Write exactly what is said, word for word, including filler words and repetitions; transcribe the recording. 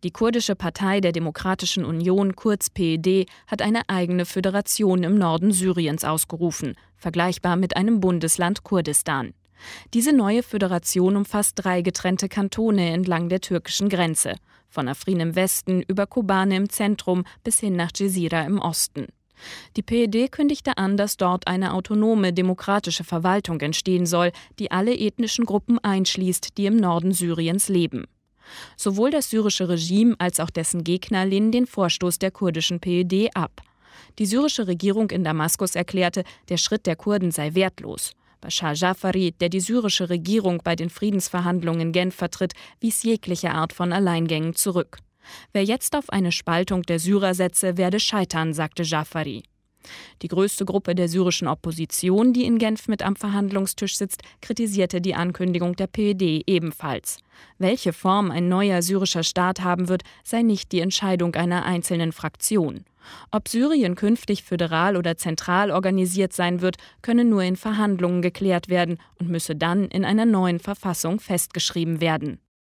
Die kurdische Partei der Demokratischen Union, kurz P E D, hat eine eigene Föderation im Norden Syriens ausgerufen, vergleichbar mit einem Bundesland Kurdistan. Diese neue Föderation umfasst drei getrennte Kantone entlang der türkischen Grenze, von Afrin im Westen über Kobane im Zentrum bis hin nach Dschesira im Osten. Die P E D kündigte an, dass dort eine autonome demokratische Verwaltung entstehen soll, die alle ethnischen Gruppen einschließt, die im Norden Syriens leben. Sowohl das syrische Regime als auch dessen Gegner lehnen den Vorstoß der kurdischen P E D ab. Die syrische Regierung in Damaskus erklärte, der Schritt der Kurden sei wertlos. Bashar Jafari, der die syrische Regierung bei den Friedensverhandlungen in Genf vertritt, wies jegliche Art von Alleingängen zurück. Wer jetzt auf eine Spaltung der Syrer setze, werde scheitern, sagte Jafari. Die größte Gruppe der syrischen Opposition, die in Genf mit am Verhandlungstisch sitzt, kritisierte die Ankündigung der P E D ebenfalls. Welche Form ein neuer syrischer Staat haben wird, sei nicht die Entscheidung einer einzelnen Fraktion. Ob Syrien künftig föderal oder zentral organisiert sein wird, könne nur in Verhandlungen geklärt werden und müsse dann in einer neuen Verfassung festgeschrieben werden.